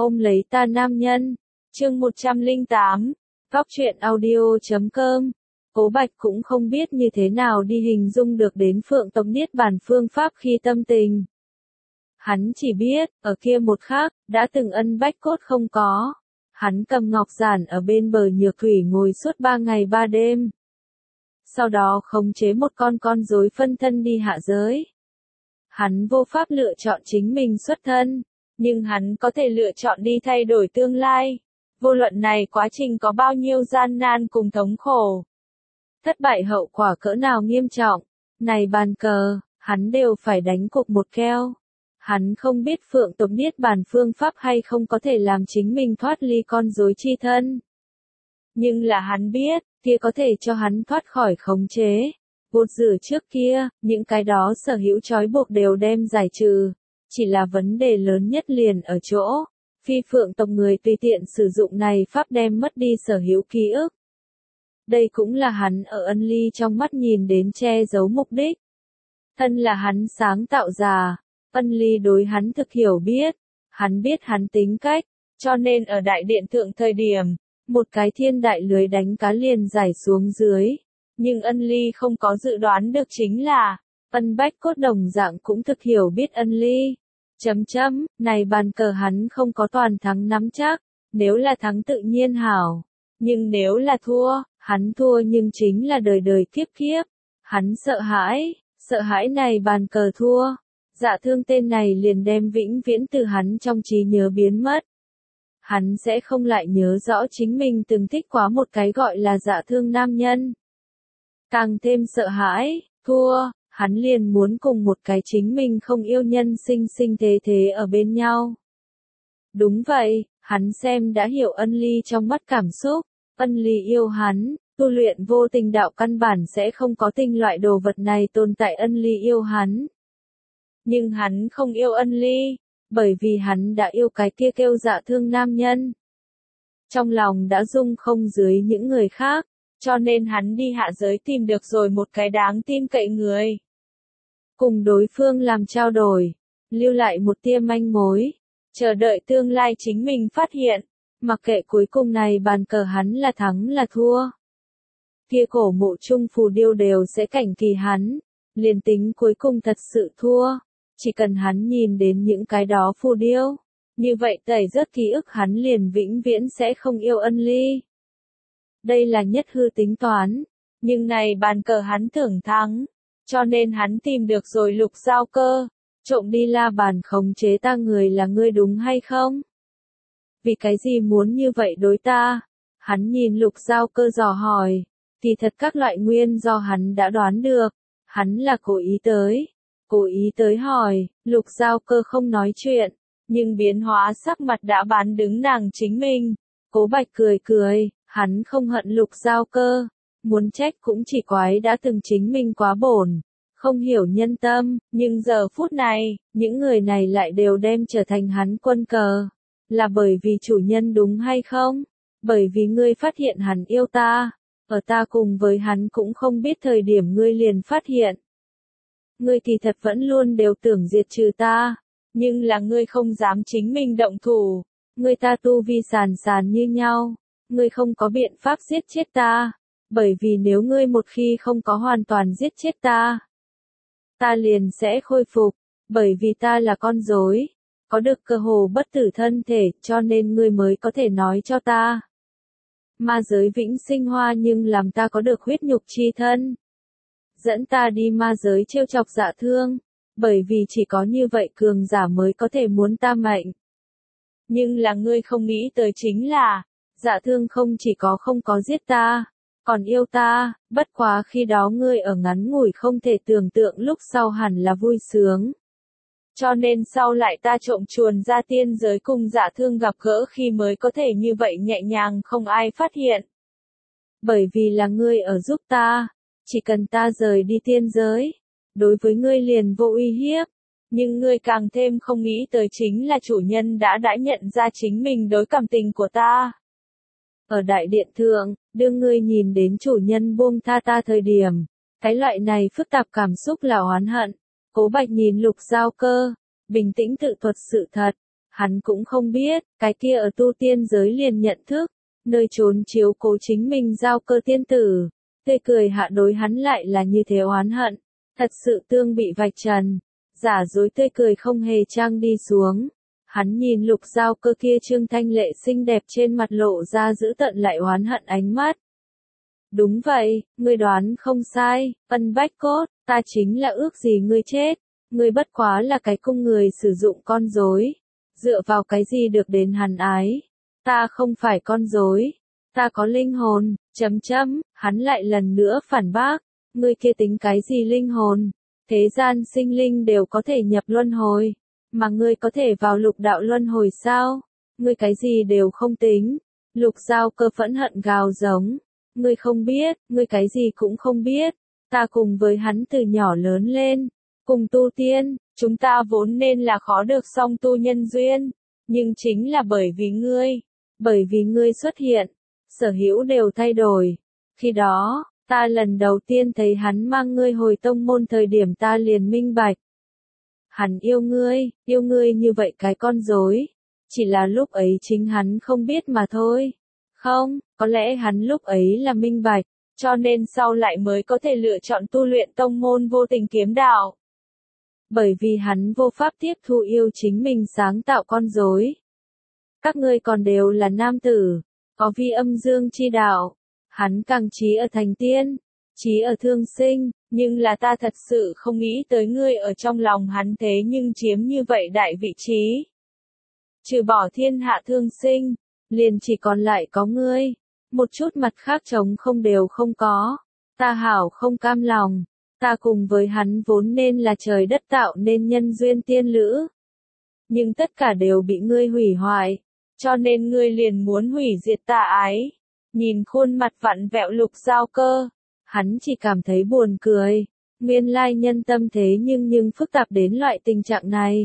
Ôm lấy ta nam nhân. Chương 108. Góc truyện audio.com. Cố Bạch cũng không biết như thế nào đi hình dung được đến Phượng tộc Niết Bàn phương pháp khi tâm tình. Hắn chỉ biết, ở kia một khắc, đã từng ân bách cốt không có. Hắn cầm ngọc giản ở bên bờ nhược thủy ngồi suốt 3 ngày 3 đêm. Sau đó khống chế một con rối phân thân đi hạ giới. Hắn vô pháp lựa chọn chính mình xuất thân, nhưng hắn có thể lựa chọn đi thay đổi tương lai. Vô luận này quá trình có bao nhiêu gian nan cùng thống khổ. Thất bại hậu quả cỡ nào nghiêm trọng, này bàn cờ, hắn đều phải đánh cục một keo. Hắn không biết Phượng tộc Niết Bàn phương pháp hay không có thể làm chính mình thoát ly con rối chi thân. Nhưng là hắn biết, kia có thể cho hắn thoát khỏi khống chế. Vụt rửa trước kia, những cái đó sở hữu trói buộc đều đem giải trừ. Chỉ là vấn đề lớn nhất liền ở chỗ, phi Phượng tộc người tùy tiện sử dụng này pháp đem mất đi sở hữu ký ức. Đây cũng là hắn ở ân ly trong mắt nhìn đến che giấu mục đích. Thân là hắn sáng tạo ra, ân ly đối hắn thực hiểu biết, hắn biết hắn tính cách, cho nên ở đại điện thượng thời điểm, một cái thiên đại lưới đánh cá liền giải xuống dưới. Nhưng ân ly không có dự đoán được chính là, ân bách cốt đồng dạng cũng thực hiểu biết ân ly. Này bàn cờ hắn không có toàn thắng nắm chắc, nếu là thắng tự nhiên hảo. Nhưng nếu là thua, hắn thua nhưng chính là đời đời kiếp kiếp. Hắn sợ hãi này bàn cờ thua. Dạ thương tên này liền đem vĩnh viễn từ hắn trong trí nhớ biến mất. Hắn sẽ không lại nhớ rõ chính mình từng thích quá một cái gọi là dạ thương nam nhân. Càng thêm sợ hãi, thua, hắn liền muốn cùng một cái chính mình không yêu nhân sinh sinh thế ở bên nhau. Đúng vậy, hắn xem đã hiểu ân ly trong mắt cảm xúc, ân ly yêu hắn, tu luyện vô tình đạo căn bản sẽ không có tình loại đồ vật này tồn tại ân ly yêu hắn. Nhưng hắn không yêu ân ly, bởi vì hắn đã yêu cái kia kêu dạ thương nam nhân. Trong lòng đã dung không dưới những người khác, cho nên hắn đi hạ giới tìm được rồi một cái đáng tin cậy người. Cùng đối phương làm trao đổi, lưu lại một tia manh mối, chờ đợi tương lai chính mình phát hiện, mặc kệ cuối cùng này bàn cờ hắn là thắng là thua. Kia cổ mộ chung phù điêu đều sẽ cảnh kỳ hắn, liền tính cuối cùng thật sự thua, chỉ cần hắn nhìn đến những cái đó phù điêu, như vậy tẩy rớt ký ức hắn liền vĩnh viễn sẽ không yêu ân ly. Đây là nhất hư tính toán, nhưng này bàn cờ hắn tưởng thắng, cho nên hắn tìm được rồi Lục Giao Cơ, trộm đi la bàn khống chế ta người là ngươi đúng hay không? Vì cái gì muốn như vậy đối ta? Hắn nhìn Lục Giao Cơ dò hỏi, thì thật các loại nguyên do hắn đã đoán được, hắn là cố ý tới hỏi, Lục Giao Cơ không nói chuyện, nhưng biến hóa sắc mặt đã bán đứng nàng chính mình. Cố Bạch cười, hắn không hận Lục Giao Cơ, muốn trách cũng chỉ quái đã từng chính mình quá bổn, không hiểu nhân tâm, nhưng giờ phút này, những người này lại đều đem trở thành hắn quân cờ. Là bởi vì chủ nhân đúng hay không? Bởi vì ngươi phát hiện hắn yêu ta, ở ta cùng với hắn cũng không biết thời điểm ngươi liền phát hiện. Ngươi kỳ thật vẫn luôn đều tưởng diệt trừ ta, nhưng là ngươi không dám chính mình động thủ, ngươi ta tu vi sàn như nhau, ngươi không có biện pháp giết chết ta, bởi vì nếu ngươi một khi không có hoàn toàn giết chết ta, ta liền sẽ khôi phục, bởi vì ta là con rối, có được cơ hồ bất tử thân thể, cho nên ngươi mới có thể nói cho ta. Ma giới vĩnh sinh hoa nhưng làm ta có được huyết nhục chi thân. Dẫn ta đi ma giới trêu chọc dạ thương, bởi vì chỉ có như vậy cường giả mới có thể muốn ta mệnh. Nhưng là ngươi không nghĩ tới chính là, dạ thương không chỉ có không có giết ta, còn yêu ta, bất quá khi đó ngươi ở ngắn ngủi không thể tưởng tượng lúc sau hẳn là vui sướng. Cho nên sau lại ta trộm chuồn ra tiên giới cùng dạ thương gặp gỡ khi mới có thể như vậy nhẹ nhàng không ai phát hiện. Bởi vì là ngươi ở giúp ta, chỉ cần ta rời đi tiên giới, đối với ngươi liền vô uy hiếp, nhưng ngươi càng thêm không nghĩ tới chính là chủ nhân đã nhận ra chính mình đối cảm tình của ta. Ở đại điện thượng, đương ngươi nhìn đến chủ nhân buông tha ta thời điểm, cái loại này phức tạp cảm xúc là oán hận. Cố Bạch nhìn Lục Giao Cơ, bình tĩnh tự thuật sự thật, Hắn cũng không biết, cái kia ở tu tiên giới liền nhận thức, nơi trốn chiếu cố chính mình Giao Cơ tiên tử, tươi cười hạ đối hắn lại là như thế oán hận, thật sự tương bị vạch trần, giả dối tươi cười không hề trang đi xuống. Hắn nhìn Lục Giao Cơ kia trương thanh lệ xinh đẹp trên mặt lộ ra dữ tợn lại oán hận ánh mắt. Đúng vậy, ngươi đoán không sai, Ân Bách Cốt, ta chính là ước gì ngươi chết, ngươi bất quá là cái cung người sử dụng con rối, dựa vào cái gì được đến hắn ái, ta không phải con rối, ta có linh hồn, hắn lại lần nữa phản bác, ngươi kia tính cái gì linh hồn, thế gian sinh linh đều có thể nhập luân hồi, mà ngươi có thể vào lục đạo luân hồi sao, ngươi cái gì đều không tính, Lục Giao Cơ phẫn hận gào giống. Ngươi không biết, ngươi cái gì cũng không biết, ta cùng với hắn từ nhỏ lớn lên, cùng tu tiên, chúng ta vốn nên là khó được song tu nhân duyên, nhưng chính là bởi vì ngươi xuất hiện, sở hữu đều thay đổi. Khi đó, ta lần đầu tiên thấy hắn mang ngươi hồi tông môn thời điểm ta liền minh bạch. Hắn yêu ngươi như vậy cái con rối, chỉ là lúc ấy chính hắn không biết mà thôi. Không, có lẽ hắn lúc ấy là minh bạch, cho nên sau lại mới có thể lựa chọn tu luyện tông môn vô tình kiếm đạo. Bởi vì hắn vô pháp tiếp thu yêu chính mình sáng tạo con rối. Các ngươi còn đều là nam tử, có vi âm dương chi đạo, hắn càng trí ở thành tiên, trí ở thương sinh, nhưng là ta thật sự không nghĩ tới ngươi ở trong lòng hắn thế nhưng chiếm như vậy đại vị trí. Trừ bỏ thiên hạ thương sinh, liền chỉ còn lại có ngươi, một chút mặt khác trống không đều không có, ta hảo không cam lòng, ta cùng với hắn vốn nên là trời đất tạo nên nhân duyên tiên lữ. Nhưng tất cả đều bị ngươi hủy hoại, cho nên ngươi liền muốn hủy diệt ta ái. Nhìn khuôn mặt vặn vẹo Lục Giao Cơ, hắn chỉ cảm thấy buồn cười, nguyên lai nhân tâm thế nhưng phức tạp đến loại tình trạng này.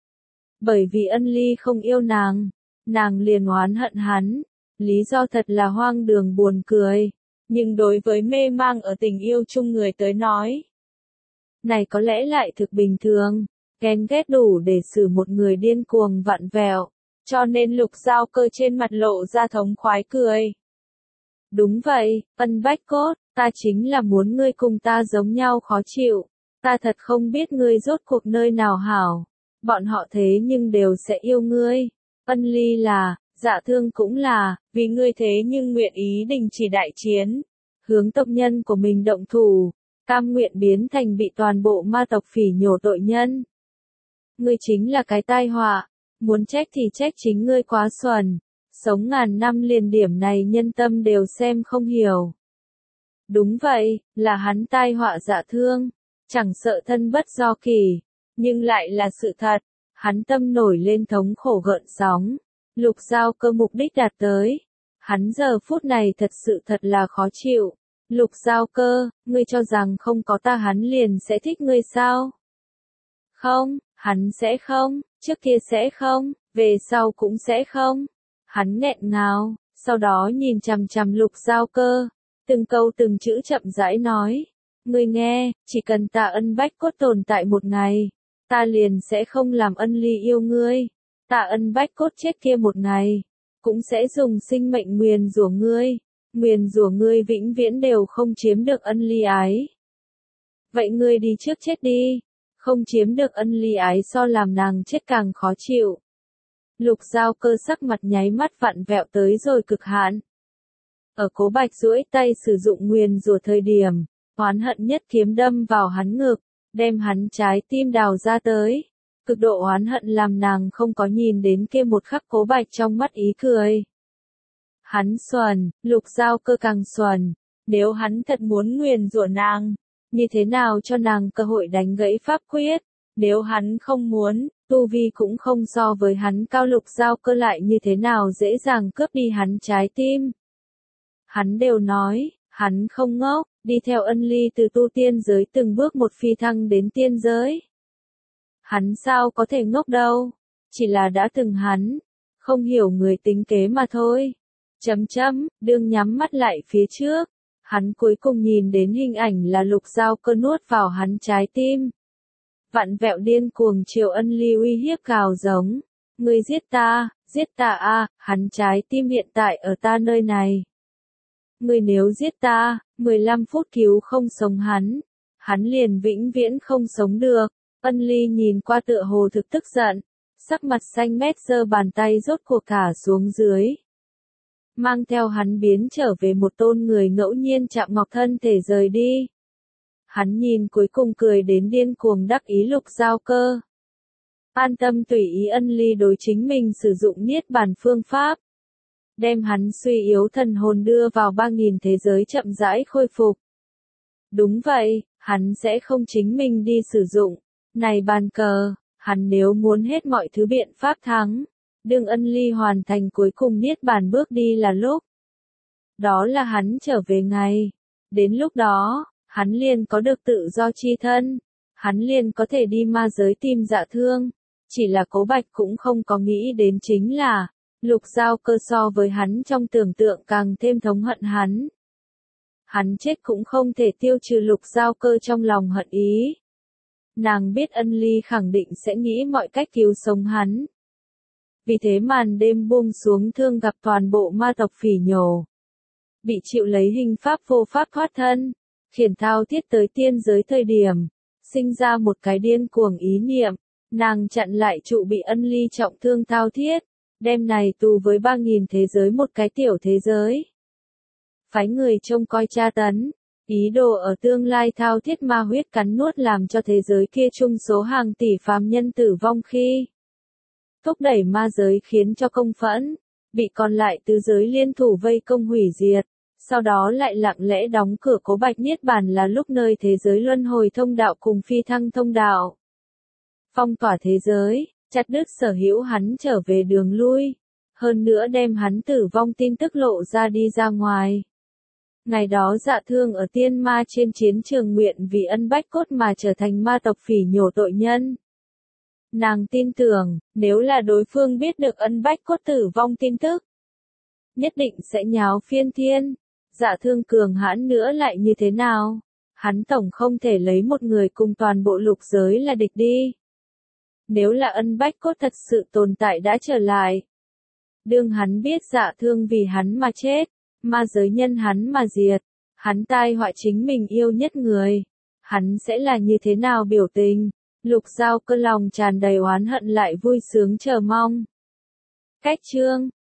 Bởi vì Ân Ly không yêu nàng liền oán hận hắn, lý do thật là hoang đường buồn cười, nhưng đối với mê mang ở tình yêu chung người tới nói, này có lẽ lại thực bình thường, ghen ghét đủ để xử một người điên cuồng vặn vẹo, cho nên Lục Giao Cơ trên mặt lộ ra thống khoái cười. Đúng vậy, Ân Bách Cốt, ta chính là muốn ngươi cùng ta giống nhau khó chịu, ta thật không biết ngươi rốt cuộc nơi nào hảo, bọn họ thế nhưng đều sẽ yêu ngươi. Ân Ly là, Dạ Thương cũng là, vì ngươi thế nhưng nguyện ý đình chỉ đại chiến, hướng tộc nhân của mình động thủ, cam nguyện biến thành bị toàn bộ ma tộc phỉ nhổ tội nhân. Ngươi chính là cái tai họa, muốn trách thì trách chính ngươi quá xuẩn, sống ngàn năm liền điểm này nhân tâm đều xem không hiểu. Đúng vậy, là hắn tai họa Dạ Thương, chẳng sợ thân bất do kỳ, nhưng lại là sự thật, hắn tâm nổi lên thống khổ gợn sóng. Lục Giao Cơ mục đích đạt tới. Hắn giờ phút này thật sự thật là khó chịu. Lục Giao Cơ, ngươi cho rằng không có ta hắn liền sẽ thích ngươi sao? Không, hắn sẽ không, trước kia sẽ không, về sau cũng sẽ không. Hắn nghẹn ngào, sau đó nhìn chằm chằm Lục Giao Cơ, từng câu từng chữ chậm rãi nói. Ngươi nghe, chỉ cần ta Ân Bách Cốt tồn tại một ngày, ta liền sẽ không làm Ân Ly yêu ngươi. Ta Ân Bách Cốt chết kia một ngày, cũng sẽ dùng sinh mệnh nguyền rủa ngươi vĩnh viễn đều không chiếm được Ân Ly ái. Vậy ngươi đi trước chết đi, không chiếm được Ân Ly ái so làm nàng chết càng khó chịu. Lục Giao Cơ sắc mặt nháy mắt vặn vẹo tới rồi cực hạn. Ở Cố Bạch duỗi tay sử dụng nguyền rủa thời điểm, oán hận nhất kiếm đâm vào hắn ngực, đem hắn trái tim đào ra tới. Cực độ oán hận làm nàng không có nhìn đến kia một khắc Cố Bạch trong mắt ý cười. Hắn xuẩn, Lục Giao Cơ càng xuẩn, nếu hắn thật muốn nguyền rủa nàng, như thế nào cho nàng cơ hội đánh gãy pháp quyết, nếu hắn không muốn, tu vi cũng không so với hắn cao. Lục Giao Cơ lại như thế nào dễ dàng cướp đi hắn trái tim. Hắn đều nói, hắn không ngốc, đi theo Ân Ly từ tu tiên giới từng bước một phi thăng đến tiên giới. Hắn sao có thể ngốc đâu, chỉ là đã từng hắn, không hiểu người tính kế mà thôi. Đương nhắm mắt lại phía trước, hắn cuối cùng nhìn đến hình ảnh là Lục Giao Cơ nuốt vào hắn trái tim. Vặn vẹo điên cuồng chiều Ân Ly uy hiếp gào giống, Ngươi giết ta a, hắn trái tim hiện tại ở ta nơi này. Ngươi nếu giết ta, 15 phút cứu không sống hắn liền vĩnh viễn không sống được. Ân Ly nhìn qua tựa hồ thực tức giận, sắc mặt xanh mét giơ bàn tay rốt cuộc thả xuống dưới. Mang theo hắn biến trở về một tôn người ngẫu nhiên chạm ngọc thân thể rời đi. Hắn nhìn cuối cùng cười đến điên cuồng đắc ý Lục Giao Cơ. An tâm tùy ý Ân Ly đối chính mình sử dụng niết bàn phương pháp. Đem hắn suy yếu thần hồn đưa vào 3.000 thế giới chậm rãi khôi phục. Đúng vậy, hắn sẽ không chính mình đi sử dụng. Này bàn cờ, hắn nếu muốn hết mọi thứ biện pháp thắng. Đương Ân Ly hoàn thành cuối cùng niết bàn bước đi là lúc. Đó là hắn trở về ngày. Đến lúc đó, hắn liền có được tự do chi thân. Hắn liền có thể đi ma giới tìm Dạ Thương. Chỉ là Cố Bạch cũng không có nghĩ đến chính là, Lục Giao Cơ so với hắn trong tưởng tượng càng thêm thống hận hắn. Hắn chết cũng không thể tiêu trừ Lục Giao Cơ trong lòng hận ý. Nàng biết Ân Ly khẳng định sẽ nghĩ mọi cách cứu sống hắn. Vì thế màn đêm buông xuống thương gặp toàn bộ ma tộc phỉ nhổ. Bị chịu lấy hình pháp vô pháp thoát thân, khiển thao thiết tới tiên giới thời điểm, sinh ra một cái điên cuồng ý niệm, nàng chặn lại trụ bị Ân Ly trọng thương thao thiết, đem này tù với 3.000 thế giới một cái tiểu thế giới. Phái người trông coi tra tấn, ý đồ ở tương lai thao thiết ma huyết cắn nuốt làm cho thế giới kia chung số hàng tỷ phàm nhân tử vong khi thúc đẩy ma giới khiến cho công phẫn, bị còn lại tứ giới liên thủ vây công hủy diệt, sau đó lại lặng lẽ đóng cửa Cố Bạch niết bàn là lúc nơi thế giới luân hồi thông đạo cùng phi thăng thông đạo. Phong tỏa thế giới, chặt đứt sở hữu hắn trở về đường lui, hơn nữa đem hắn tử vong tin tức lộ ra đi ra ngoài. Ngày đó Dạ Thương ở tiên ma trên chiến trường nguyện vì ân bách cốt mà trở thành ma tộc phỉ nhổ tội nhân. Nàng tin tưởng, nếu là đối phương biết được ân bách cốt tử vong tin tức, nhất định sẽ nháo phiên thiên. Dạ Thương cường hãn nữa lại như thế nào? Hắn tổng không thể lấy một người cùng toàn bộ lục giới là địch đi. Nếu là ân bách cốt thật sự tồn tại đã trở lại. Đương hắn biết Dạ Thương vì hắn mà chết, ma giới nhân hắn mà diệt, hắn tai họa chính mình yêu nhất người. Hắn sẽ là như thế nào biểu tình? Lục Giao Cơ lòng tràn đầy oán hận lại vui sướng chờ mong. Cách chương